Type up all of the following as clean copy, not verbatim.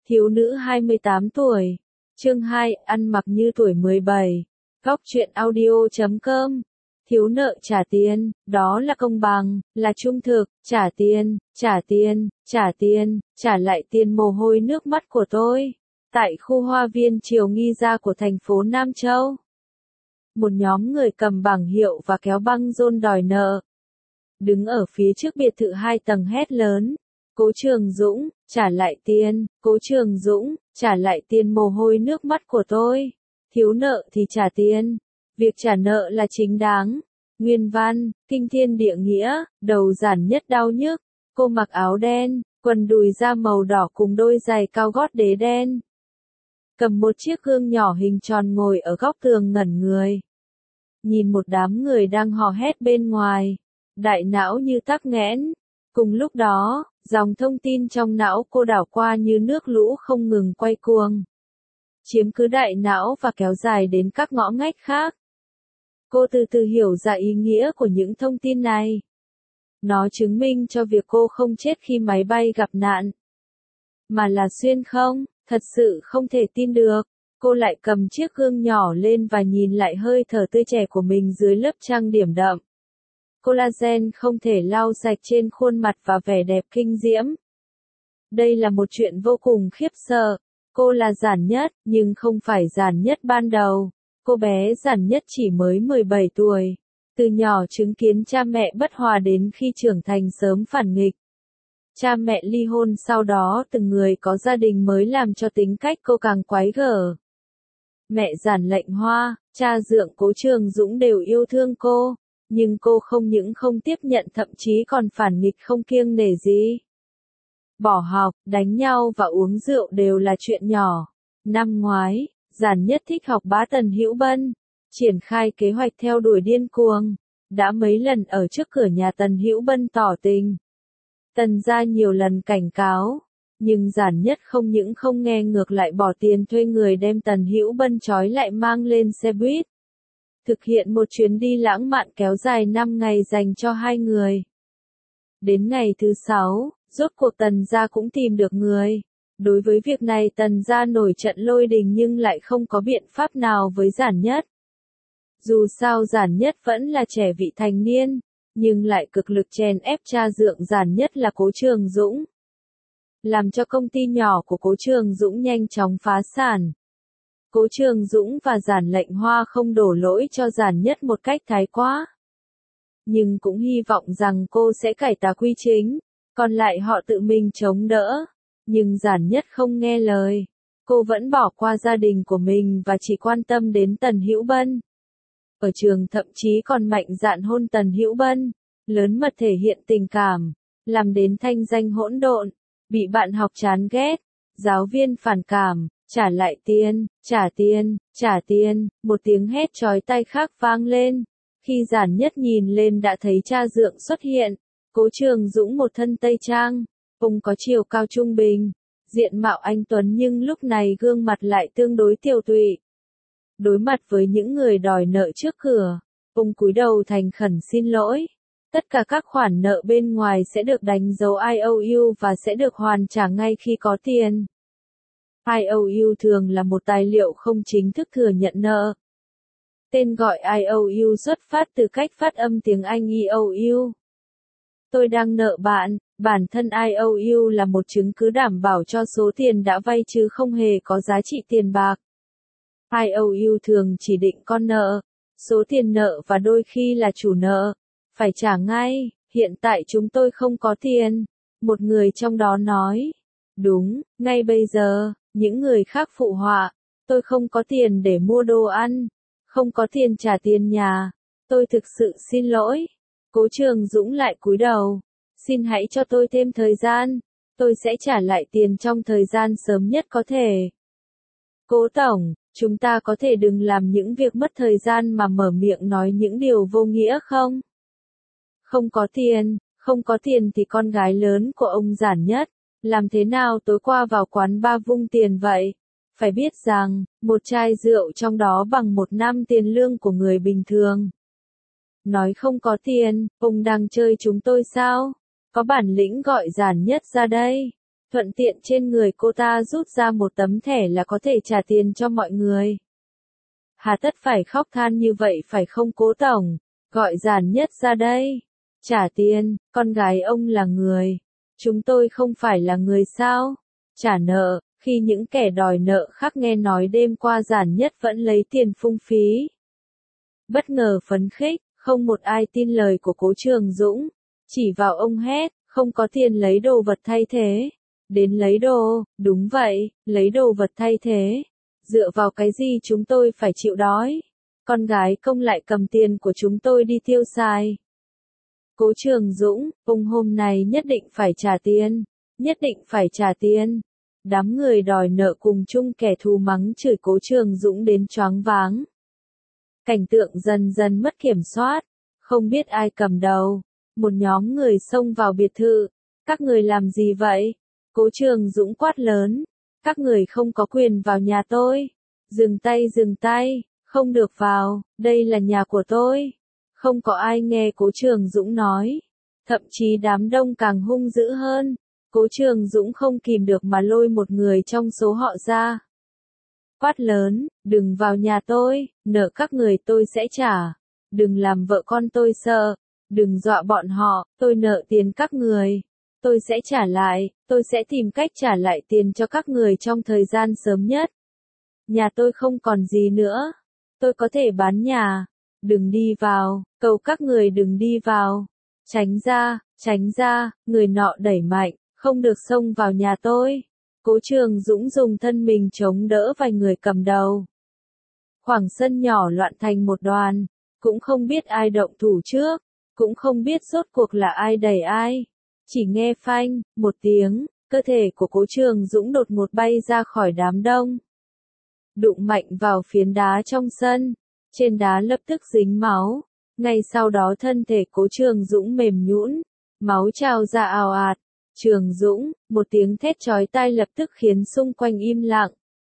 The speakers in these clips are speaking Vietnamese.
Thiếu nữ 28 tuổi. Chương 2, ăn mặc như tuổi 17. Góc truyện audio.com. Thiếu nợ trả tiền, đó là công bằng, là trung thực, trả tiền, trả tiền, trả tiền, trả lại tiền mồ hôi nước mắt của tôi. Tại khu hoa viên Triều Nghi Gia của thành phố Nam Châu, một nhóm người cầm bảng hiệu và kéo băng rôn đòi nợ. Đứng ở phía trước biệt thự 2 tầng hét lớn. Cố Trường Dũng, trả lại tiền, Cố Trường Dũng, trả lại tiền mồ hôi nước mắt của tôi. Thiếu nợ thì trả tiền. Việc trả nợ là chính đáng. Nguyên văn, kinh thiên địa nghĩa, đầu giản nhất đau nhức. Cô mặc áo đen, quần đùi da màu đỏ cùng đôi giày cao gót đế đen. Cầm một chiếc gương nhỏ hình tròn ngồi ở góc tường ngẩn người. Nhìn một đám người đang hò hét bên ngoài. Đại não như tắc nghẽn. Cùng lúc đó, dòng thông tin trong não cô đảo qua như nước lũ không ngừng quay cuồng. Chiếm cứ đại não và kéo dài đến các ngõ ngách khác. Cô từ từ hiểu ra ý nghĩa của những thông tin này. Nó chứng minh cho việc cô không chết khi máy bay gặp nạn. Mà là xuyên không, thật sự không thể tin được. Cô lại cầm chiếc gương nhỏ lên và nhìn lại hơi thở tươi trẻ của mình dưới lớp trang điểm đậm. Collagen không thể lau sạch trên khuôn mặt và vẻ đẹp kinh diễm. Đây là một chuyện vô cùng khiếp sợ. Cô là Giản Nhất, nhưng không phải Giản Nhất ban đầu. Cô bé Giản Nhất chỉ mới 17 tuổi. Từ nhỏ chứng kiến cha mẹ bất hòa đến khi trưởng thành sớm phản nghịch. Cha mẹ ly hôn sau đó từng người có gia đình mới làm cho tính cách cô càng quái gở. Mẹ Giản Lệnh Hoa, cha Dượng Cố Trường Dũng đều yêu thương cô. Nhưng cô không những không tiếp nhận thậm chí còn phản nghịch không kiêng nể gì. Bỏ học, đánh nhau và uống rượu đều là chuyện nhỏ. Năm ngoái, Giản Nhất thích học bá Tần Hữu Bân, triển khai kế hoạch theo đuổi điên cuồng, đã mấy lần ở trước cửa nhà Tần Hữu Bân tỏ tình. Tần gia nhiều lần cảnh cáo, nhưng Giản Nhất không những không nghe ngược lại bỏ tiền thuê người đem Tần Hữu Bân trói lại mang lên xe buýt. Thực hiện một chuyến đi lãng mạn kéo dài 5 ngày dành cho hai người. Đến ngày thứ 6, rốt cuộc Tần gia cũng tìm được người. Đối với việc này Tần gia nổi trận lôi đình nhưng lại không có biện pháp nào với Giản Nhất. Dù sao Giản Nhất vẫn là trẻ vị thành niên, nhưng lại cực lực chèn ép cha Dượng Giản Nhất là Cố Trường Dũng. Làm cho công ty nhỏ của Cố Trường Dũng nhanh chóng phá sản. Cố Trường Dũng và Giản Lệnh Hoa không đổ lỗi cho Giản Nhất một cách thái quá. Nhưng cũng hy vọng rằng cô sẽ cải tà quy chính, còn lại họ tự mình chống đỡ. Nhưng Giản Nhất không nghe lời. Cô vẫn bỏ qua gia đình của mình và chỉ quan tâm đến Tần Hữu Bân. Ở trường thậm chí còn mạnh dạn hôn Tần Hữu Bân, lớn mật thể hiện tình cảm, làm đến thanh danh hỗn độn, bị bạn học chán ghét, giáo viên phản cảm. Trả lại tiền, trả tiền, trả tiền, một tiếng hét chói tai khác vang lên. Khi Giản Nhất nhìn lên đã thấy cha Dượng xuất hiện. Cố Trường Dũng một thân tây trang, ông có chiều cao trung bình, diện mạo anh tuấn nhưng lúc này gương mặt lại tương đối tiều tụy. Đối mặt với những người đòi nợ trước cửa, ông cúi đầu thành khẩn xin lỗi. Tất cả các khoản nợ bên ngoài sẽ được đánh dấu IOU và sẽ được hoàn trả ngay khi có tiền. IOU thường là một tài liệu không chính thức thừa nhận nợ. Tên gọi IOU xuất phát từ cách phát âm tiếng Anh EOU. Tôi đang nợ bạn, bản thân IOU là một chứng cứ đảm bảo cho số tiền đã vay chứ không hề có giá trị tiền bạc. IOU thường chỉ định con nợ, số tiền nợ và đôi khi là chủ nợ. Phải trả ngay, hiện tại chúng tôi không có tiền. Một người trong đó nói. Đúng, ngay bây giờ. Những người khác phụ họa, tôi không có tiền để mua đồ ăn, không có tiền trả tiền nhà, tôi thực sự xin lỗi. Cố Trường Dũng lại cúi đầu, xin hãy cho tôi thêm thời gian, tôi sẽ trả lại tiền trong thời gian sớm nhất có thể. Cố Tổng, chúng ta có thể đừng làm những việc mất thời gian mà mở miệng nói những điều vô nghĩa không? Không có tiền thì con gái lớn của ông Giản Nhất. Làm thế nào tối qua vào quán bar vung tiền vậy? Phải biết rằng, một chai rượu trong đó bằng 1 năm tiền lương của người bình thường. Nói không có tiền, ông đang chơi chúng tôi sao? Có bản lĩnh gọi Giản Nhất ra đây. Thuận tiện trên người cô ta rút ra một tấm thẻ là có thể trả tiền cho mọi người. Hà tất phải khóc than như vậy phải không Cố tổng? Gọi Giản Nhất ra đây. Trả tiền, con gái ông là người. Chúng tôi không phải là người sao? Trả nợ, khi những kẻ đòi nợ khác nghe nói đêm qua Giản Nhất vẫn lấy tiền phung phí. Bất ngờ phấn khích, không một ai tin lời của Cố Trường Dũng. Chỉ vào ông hét, không có tiền lấy đồ vật thay thế. Đến lấy đồ, đúng vậy, lấy đồ vật thay thế. Dựa vào cái gì chúng tôi phải chịu đói? Con gái công lại cầm tiền của chúng tôi đi tiêu xài. Cố Trường Dũng, ông hôm nay nhất định phải trả tiền, nhất định phải trả tiền. Đám người đòi nợ cùng chung kẻ thù mắng chửi Cố Trường Dũng đến choáng váng. Cảnh tượng dần dần mất kiểm soát, không biết ai cầm đầu. Một nhóm người xông vào biệt thự. Các người làm gì vậy? Cố Trường Dũng quát lớn. Các người không có quyền vào nhà tôi. Dừng tay, không được vào, đây là nhà của tôi. Không có ai nghe Cố Trường Dũng nói. Thậm chí đám đông càng hung dữ hơn. Cố Trường Dũng không kìm được mà lôi một người trong số họ ra. Quát lớn, đừng vào nhà tôi, nợ các người tôi sẽ trả. Đừng làm vợ con tôi sợ. Đừng dọa bọn họ, tôi nợ tiền các người. Tôi sẽ trả lại, tôi sẽ tìm cách trả lại tiền cho các người trong thời gian sớm nhất. Nhà tôi không còn gì nữa. Tôi có thể bán nhà. Đừng đi vào, cầu các người đừng đi vào. Tránh ra, người nọ đẩy mạnh, không được xông vào nhà tôi. Cố Trường Dũng dùng thân mình chống đỡ vài người cầm đầu. Khoảng sân nhỏ loạn thành một đoàn, cũng không biết ai động thủ trước, cũng không biết rốt cuộc là ai đẩy ai. Chỉ nghe phanh, một tiếng, cơ thể của Cố Trường Dũng đột ngột bay ra khỏi đám đông. Đụng mạnh vào phiến đá trong sân, trên đá lập tức dính máu. Ngay sau đó thân thể Cố Trường Dũng mềm nhũn, máu trào ra ào ạt. Trường Dũng, một tiếng thét chói tai lập tức khiến xung quanh im lặng.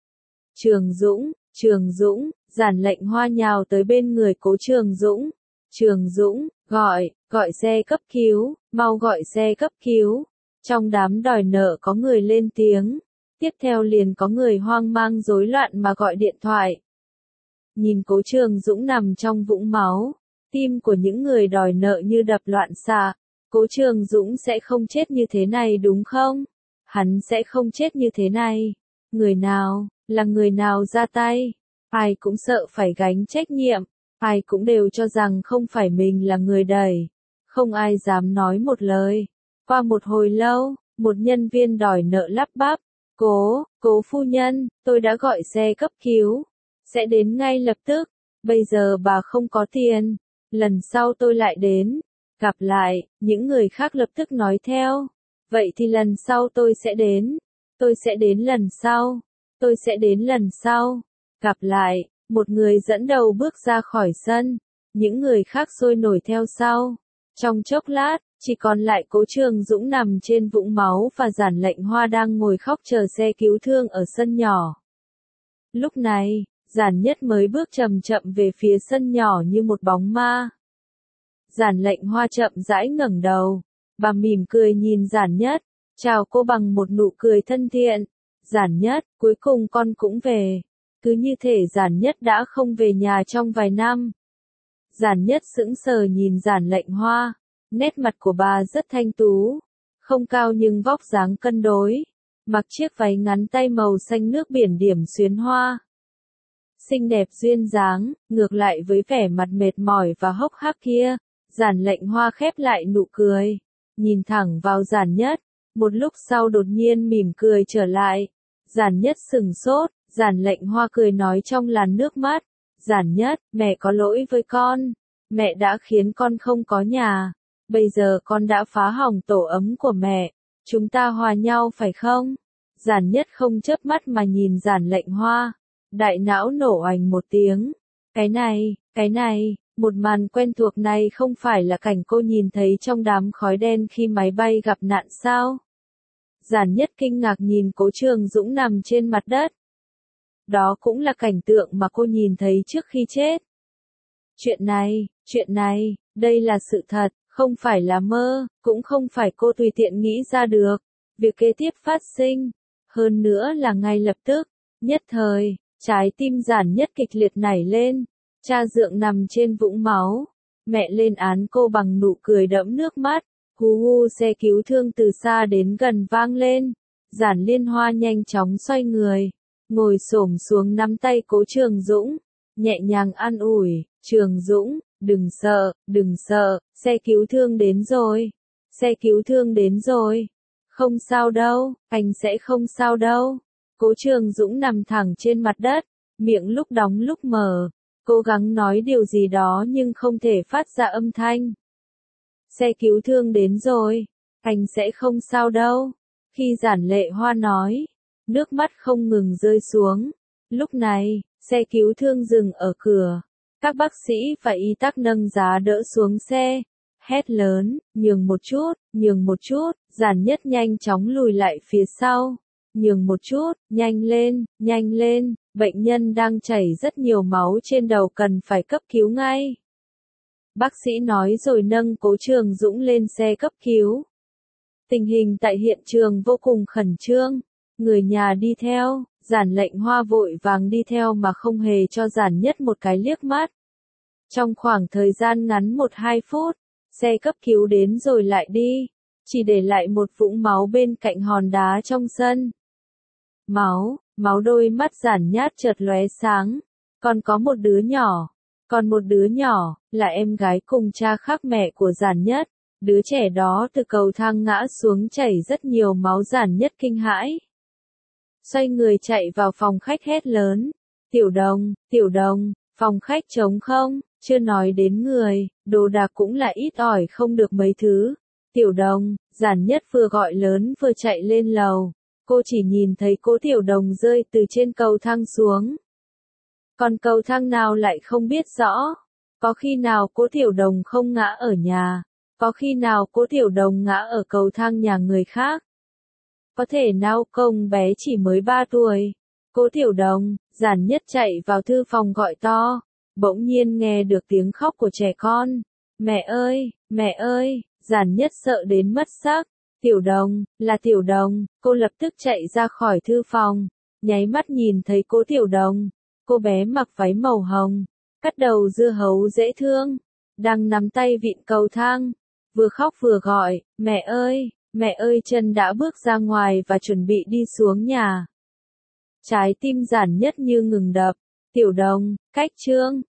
Trường Dũng, Giản Lệnh Hoa nhào tới bên người Cố Trường Dũng. Trường Dũng, gọi xe cấp cứu, mau gọi xe cấp cứu. Trong đám đòi nợ có người lên tiếng. Tiếp theo liền có người hoang mang rối loạn mà gọi điện thoại. Nhìn Cố Trường Dũng nằm trong vũng máu, tim của những người đòi nợ như đập loạn xạ. Cố Trường Dũng sẽ không chết như thế này đúng không? Hắn sẽ không chết như thế này. Người nào, là người nào ra tay? Ai cũng sợ phải gánh trách nhiệm. Ai cũng đều cho rằng không phải mình là người đẩy. Không ai dám nói một lời. Qua một hồi lâu, một nhân viên đòi nợ lắp bắp. Cố phu nhân, tôi đã gọi xe cấp cứu. Sẽ đến ngay lập tức. Bây giờ bà không có tiền. Lần sau tôi lại đến. Gặp lại, những người khác lập tức nói theo. Vậy thì lần sau tôi sẽ đến. Tôi sẽ đến lần sau. Tôi sẽ đến lần sau. Gặp lại, một người dẫn đầu bước ra khỏi sân. Những người khác sôi nổi theo sau. Trong chốc lát, chỉ còn lại Cố Trường Dũng nằm trên vũng máu và Giản Lệnh Hoa đang ngồi khóc chờ xe cứu thương ở sân nhỏ. Lúc này, Giản Nhất mới bước chậm chậm về phía sân nhỏ như một bóng ma. Giản Lệnh Hoa chậm rãi ngẩng đầu. Bà mỉm cười nhìn Giản Nhất, chào cô bằng một nụ cười thân thiện. Giản Nhất, cuối cùng con cũng về. Cứ như thể Giản Nhất đã không về nhà trong vài năm. Giản Nhất sững sờ nhìn Giản Lệnh Hoa. Nét mặt của bà rất thanh tú. Không cao nhưng vóc dáng cân đối. Mặc chiếc váy ngắn tay màu xanh nước biển điểm xuyến hoa. Xinh đẹp duyên dáng, ngược lại với vẻ mặt mệt mỏi và hốc hác kia. Giản Lệnh Hoa khép lại nụ cười. Nhìn thẳng vào Giản Nhất. Một lúc sau đột nhiên mỉm cười trở lại. Giản Nhất sừng sốt. Giản Lệnh Hoa cười nói trong làn nước mắt. Giản Nhất, mẹ có lỗi với con. Mẹ đã khiến con không có nhà. Bây giờ con đã phá hỏng tổ ấm của mẹ. Chúng ta hòa nhau phải không? Giản Nhất không chớp mắt mà nhìn Giản Lệnh Hoa. Đại não nổ oành một tiếng. Cái này, một màn quen thuộc này không phải là cảnh cô nhìn thấy trong đám khói đen khi máy bay gặp nạn sao? Giản Nhất kinh ngạc nhìn Cố Trường Dũng nằm trên mặt đất. Đó cũng là cảnh tượng mà cô nhìn thấy trước khi chết. Chuyện này, đây là sự thật, không phải là mơ, cũng không phải cô tùy tiện nghĩ ra được. việc kế tiếp phát sinh. Hơn nữa là ngay lập tức, nhất thời, trái tim Giản Nhất kịch liệt nảy lên. Cha dượng nằm trên vũng máu. Mẹ lên án cô bằng nụ cười đẫm nước mắt. Hú hú, xe cứu thương từ xa đến gần vang lên. Giản Liên Hoa nhanh chóng xoay người, ngồi xổm xuống nắm tay Cố Trường Dũng, nhẹ nhàng an ủi, Trường Dũng, đừng sợ, xe cứu thương đến rồi, xe cứu thương đến rồi, không sao đâu, anh sẽ không sao đâu. Cố Trường Dũng nằm thẳng trên mặt đất, miệng lúc đóng lúc mở, cố gắng nói điều gì đó nhưng không thể phát ra âm thanh. Xe cứu thương đến rồi, anh sẽ không sao đâu. Khi Giản Lệ Hoa nói, nước mắt không ngừng rơi xuống. Lúc này, xe cứu thương dừng ở cửa. Các bác sĩ và y tá nâng giá đỡ xuống xe. Hét lớn, nhường một chút, Giản Nhất nhanh chóng lùi lại phía sau. Nhường một chút, nhanh lên, bệnh nhân đang chảy rất nhiều máu trên đầu cần phải cấp cứu ngay. Bác sĩ nói rồi nâng Cố Trường Dũng lên xe cấp cứu. Tình hình tại hiện trường vô cùng khẩn trương, người nhà đi theo, Giản Lệnh Hoa vội vàng đi theo mà không hề cho Giản Nhất một cái liếc mắt. Trong khoảng thời gian ngắn 1-2 phút, xe cấp cứu đến rồi lại đi, chỉ để lại một vũng máu bên cạnh hòn đá trong sân. Máu, đôi mắt Giản Nhát chợt lóe sáng, còn một đứa nhỏ, là em gái cùng cha khác mẹ của Giản Nhất. Đứa trẻ đó từ cầu thang ngã xuống chảy rất nhiều máu. Giản Nhất kinh hãi. Xoay người chạy vào phòng khách hét lớn. Tiểu đồng, phòng khách trống không, chưa nói đến người, đồ đạc cũng là ít ỏi không được mấy thứ. Tiểu đồng, Giản Nhất vừa gọi lớn vừa chạy lên lầu. Cô chỉ nhìn thấy Cố Tiểu Đồng rơi từ trên cầu thang xuống. Còn cầu thang nào lại không biết rõ. Có khi nào Cố Tiểu Đồng không ngã ở nhà. Có khi nào Cố Tiểu Đồng ngã ở cầu thang nhà người khác? Có thể nào công bé chỉ mới 3 tuổi? Cố Tiểu Đồng, Giản Nhất chạy vào thư phòng gọi to. Bỗng nhiên nghe được tiếng khóc của trẻ con. Mẹ ơi, Giản Nhất sợ đến mất sắc. Tiểu Đồng, là Tiểu Đồng, cô lập tức chạy ra khỏi thư phòng. Nháy mắt nhìn thấy Cố Tiểu Đồng. Cô bé mặc váy màu hồng, cắt đầu dưa hấu dễ thương, đang nắm tay vịn cầu thang. Vừa khóc vừa gọi, mẹ ơi, chân đã bước ra ngoài và chuẩn bị đi xuống nhà. Trái tim Giản Nhất như ngừng đập. Tiểu Đồng, cách Trương,